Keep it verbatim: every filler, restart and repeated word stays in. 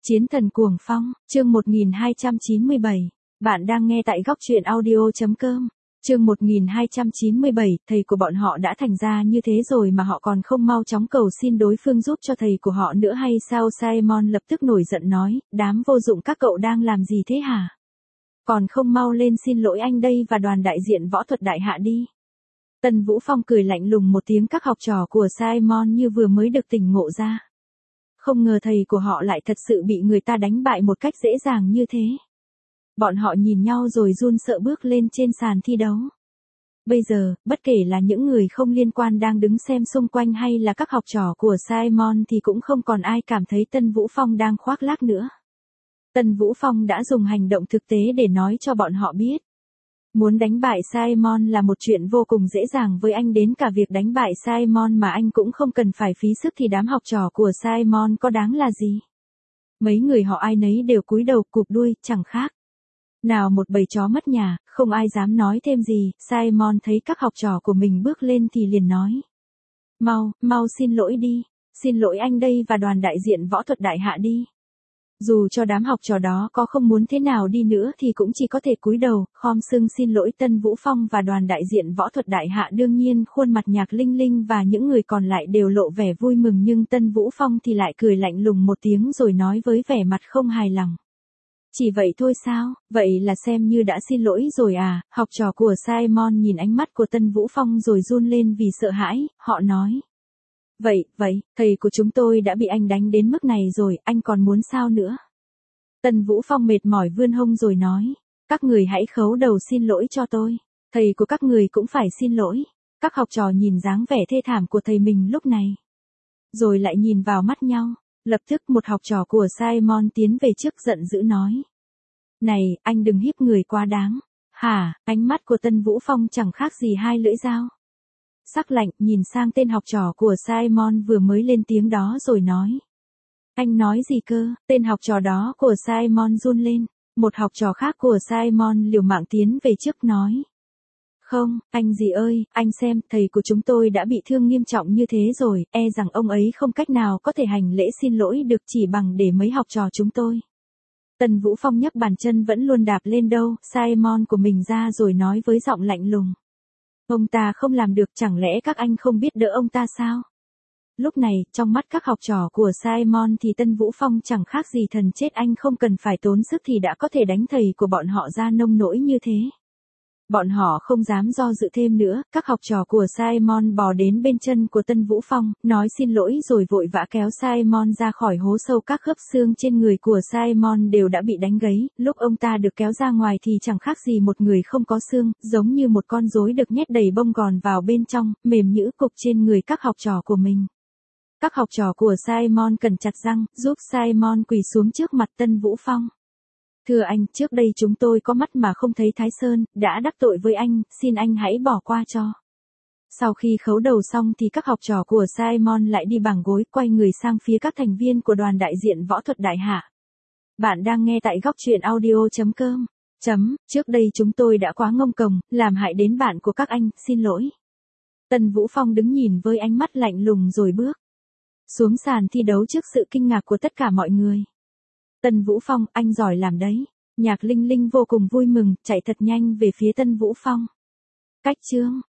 Chiến thần cuồng phong, chương một nghìn hai trăm chín mươi bảy. Bạn đang nghe tại góc truyện audio.com. Chương một nghìn hai trăm chín mươi bảy, thầy của bọn họ đã thành ra như thế rồi mà họ còn không mau chóng cầu xin đối phương giúp cho thầy của họ nữa hay sao? Simon lập tức nổi giận nói, đám vô dụng các cậu đang làm gì thế hả? Còn không mau lên xin lỗi anh đây và đoàn đại diện võ thuật đại hạ đi. Tân Vũ Phong cười lạnh lùng một tiếng, các học trò của Simon như vừa mới được tỉnh ngộ ra. Không ngờ thầy của họ lại thật sự bị người ta đánh bại một cách dễ dàng như thế. Bọn họ nhìn nhau rồi run sợ bước lên trên sàn thi đấu. Bây giờ, bất kể là những người không liên quan đang đứng xem xung quanh hay là các học trò của Simon thì cũng không còn ai cảm thấy Tân Vũ Phong đang khoác lác nữa. Tân Vũ Phong đã dùng hành động thực tế để nói cho bọn họ biết. Muốn đánh bại Simon là một chuyện vô cùng dễ dàng với anh, đến cả việc đánh bại Simon mà anh cũng không cần phải phí sức thì đám học trò của Simon có đáng là gì. Mấy người họ ai nấy đều cúi đầu cụp đuôi, chẳng khác nào một bầy chó mất nhà, không ai dám nói thêm gì. Simon thấy các học trò của mình bước lên thì liền nói. Mau, mau xin lỗi đi, xin lỗi anh đây và đoàn đại diện võ thuật đại hạ đi. Dù cho đám học trò đó có không muốn thế nào đi nữa thì cũng chỉ có thể cúi đầu, khom lưng xin lỗi. Tân Vũ Phong và đoàn đại diện võ thuật đại hạ đương nhiên khuôn mặt Nhạc Linh Linh và những người còn lại đều lộ vẻ vui mừng, nhưng Tân Vũ Phong thì lại cười lạnh lùng một tiếng rồi nói với vẻ mặt không hài lòng. Chỉ vậy thôi sao, vậy là xem như đã xin lỗi rồi à? Học trò của Simon nhìn ánh mắt của Tân Vũ Phong rồi run lên vì sợ hãi, họ nói. Vậy, vậy, thầy của chúng tôi đã bị anh đánh đến mức này rồi, anh còn muốn sao nữa? Tân Vũ Phong mệt mỏi vươn hông rồi nói. Các người hãy khấu đầu xin lỗi cho tôi. Thầy của các người cũng phải xin lỗi. Các học trò nhìn dáng vẻ thê thảm của thầy mình lúc này, rồi lại nhìn vào mắt nhau. Lập tức một học trò của Simon tiến về trước giận dữ nói. Này, anh đừng hiếp người quá đáng. Hả? Ánh mắt của Tân Vũ Phong chẳng khác gì hai lưỡi dao sắc lạnh nhìn sang tên học trò của Simon vừa mới lên tiếng đó rồi nói. Anh nói gì cơ? Tên học trò đó của Simon run lên. Một học trò khác của Simon liều mạng tiến về trước nói. Không, anh gì ơi, anh xem, thầy của chúng tôi đã bị thương nghiêm trọng như thế rồi, e rằng ông ấy không cách nào có thể hành lễ xin lỗi được chỉ bằng để mấy học trò chúng tôi. Tân Vũ Phong nhấc bàn chân vẫn luôn đạp lên đâu, Simon của mình ra rồi nói với giọng lạnh lùng. Ông ta không làm được, chẳng lẽ các anh không biết đỡ ông ta sao? Lúc này, trong mắt các học trò của Simon thì Tân Vũ Phong chẳng khác gì thần chết, anh không cần phải tốn sức thì đã có thể đánh thầy của bọn họ ra nông nỗi như thế. Bọn họ không dám do dự thêm nữa, các học trò của Simon bò đến bên chân của Tân Vũ Phong, nói xin lỗi rồi vội vã kéo Simon ra khỏi hố sâu. Các khớp xương trên người của Simon đều đã bị đánh gãy, lúc ông ta được kéo ra ngoài thì chẳng khác gì một người không có xương, giống như một con rối được nhét đầy bông gòn vào bên trong, mềm nhũ cục trên người các học trò của mình. Các học trò của Simon cắn chặt răng, giúp Simon quỳ xuống trước mặt Tân Vũ Phong. Thưa anh, trước đây chúng tôi có mắt mà không thấy Thái Sơn, đã đắc tội với anh, xin anh hãy bỏ qua cho. Sau khi khấu đầu xong thì các học trò của Simon lại đi bằng gối, quay người sang phía các thành viên của đoàn đại diện võ thuật đại hạ. Bạn đang nghe tại góc truyện audio.com. Chấm, trước đây chúng tôi đã quá ngông cuồng, làm hại đến bạn của các anh, xin lỗi. Tân Vũ Phong đứng nhìn với ánh mắt lạnh lùng rồi bước xuống sàn thi đấu trước sự kinh ngạc của tất cả mọi người. Tân Vũ Phong, anh giỏi làm đấy. Nhạc Linh Linh vô cùng vui mừng, chạy thật nhanh về phía Tân Vũ Phong. Cách chương